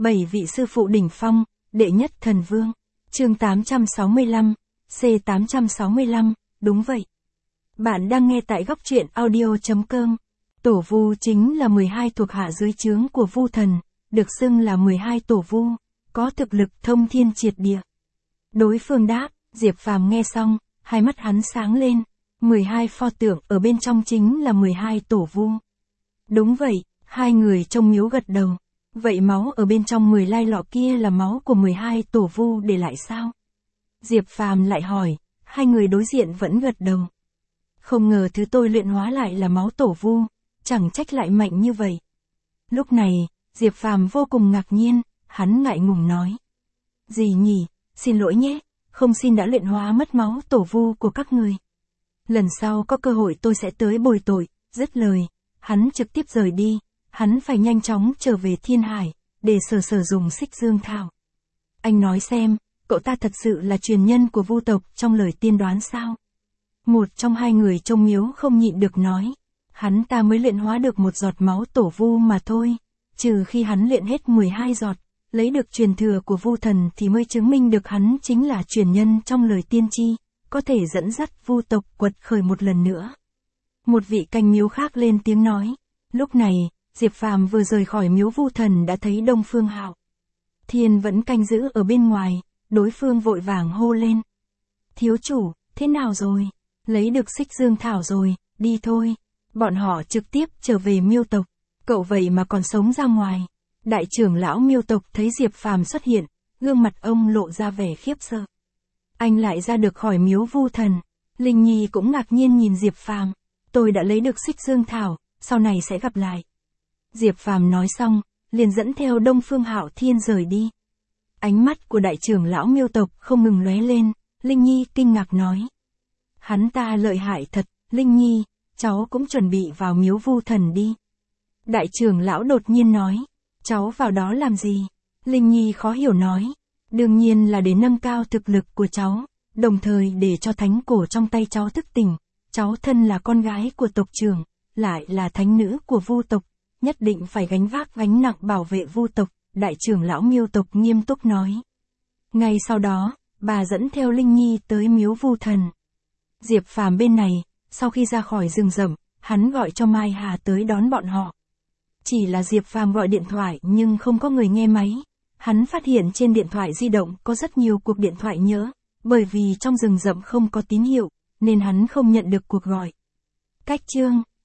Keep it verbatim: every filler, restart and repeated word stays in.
Bảy vị sư phụ đỉnh phong, đệ nhất thần vương. Chương tám trăm sáu mươi lăm, C tám trăm sáu mươi lăm, đúng vậy. Bạn đang nghe tại góc truyện audio chấm com. Tổ Vu chính là mười hai thuộc hạ dưới trướng của Vu Thần, được xưng là mười hai tổ Vu, có thực lực thông thiên triệt địa. Đối phương đáp, Diệp Phàm nghe xong, hai mắt hắn sáng lên, mười hai pho tượng ở bên trong chính là mười hai tổ Vu. Đúng vậy, hai người trong miếu gật đầu. Vậy máu ở bên trong mười lai lọ kia là máu của mười hai tổ Vu để lại sao? Diệp Phàm lại hỏi, hai người đối diện vẫn gật đầu. Không ngờ thứ tôi luyện hóa lại là máu tổ Vu, chẳng trách lại mạnh như vậy. Lúc này, Diệp Phàm vô cùng ngạc nhiên, hắn ngại ngùng nói. Gì nhỉ, xin lỗi nhé, không xin đã luyện hóa mất máu tổ Vu của các người. Lần sau có cơ hội tôi sẽ tới bồi tội, dứt lời, hắn trực tiếp rời đi. Hắn phải nhanh chóng trở về Thiên Hải, để sở sở dùng xích dương thảo. Anh nói xem, cậu ta thật sự là truyền nhân của Vu tộc trong lời tiên đoán sao? Một trong hai người trong miếu không nhịn được nói. Hắn ta mới luyện hóa được một giọt máu tổ Vu mà thôi. Trừ khi hắn luyện hết mười hai giọt, lấy được truyền thừa của Vu Thần thì mới chứng minh được hắn chính là truyền nhân trong lời tiên tri, có thể dẫn dắt Vu tộc quật khởi một lần nữa. Một vị canh miếu khác lên tiếng nói. Lúc này, Diệp Phàm vừa rời khỏi miếu Vu Thần đã thấy Đông Phương Hạo. Thiên vẫn canh giữ ở bên ngoài, đối phương vội vàng hô lên. Thiếu chủ, thế nào rồi? Lấy được xích dương thảo rồi, đi thôi. Bọn họ trực tiếp trở về miêu tộc. Cậu vậy mà còn sống ra ngoài. Đại trưởng lão miêu tộc thấy Diệp Phàm xuất hiện, gương mặt ông lộ ra vẻ khiếp sợ. Anh lại ra được khỏi miếu Vu Thần. Linh Nhi cũng ngạc nhiên nhìn Diệp Phàm. Tôi đã lấy được xích dương thảo, sau này sẽ gặp lại. Diệp Phàm nói xong, liền dẫn theo Đông Phương Hạo Thiên rời đi. Ánh mắt của đại trưởng lão miêu tộc không ngừng lóe lên, Linh Nhi kinh ngạc nói. Hắn ta lợi hại thật, Linh Nhi, cháu cũng chuẩn bị vào miếu Vu Thần đi. Đại trưởng lão đột nhiên nói, cháu vào đó làm gì? Linh Nhi khó hiểu nói, đương nhiên là để nâng cao thực lực của cháu, đồng thời để cho thánh cổ trong tay cháu thức tỉnh. Cháu thân là con gái của tộc trưởng, lại là thánh nữ của Vu tộc. Nhất định phải gánh vác gánh nặng bảo vệ Vu tộc, đại trưởng lão miêu tộc nghiêm túc nói. Ngay sau đó, bà dẫn theo Linh Nhi tới miếu Vu Thần. Diệp Phàm bên này, sau khi ra khỏi rừng rậm, hắn gọi cho Mai Hà tới đón bọn họ. Chỉ là Diệp Phàm gọi điện thoại nhưng không có người nghe máy. Hắn phát hiện trên điện thoại di động có rất nhiều cuộc điện thoại nhỡ, bởi vì trong rừng rậm không có tín hiệu, nên hắn không nhận được cuộc gọi. Cách chương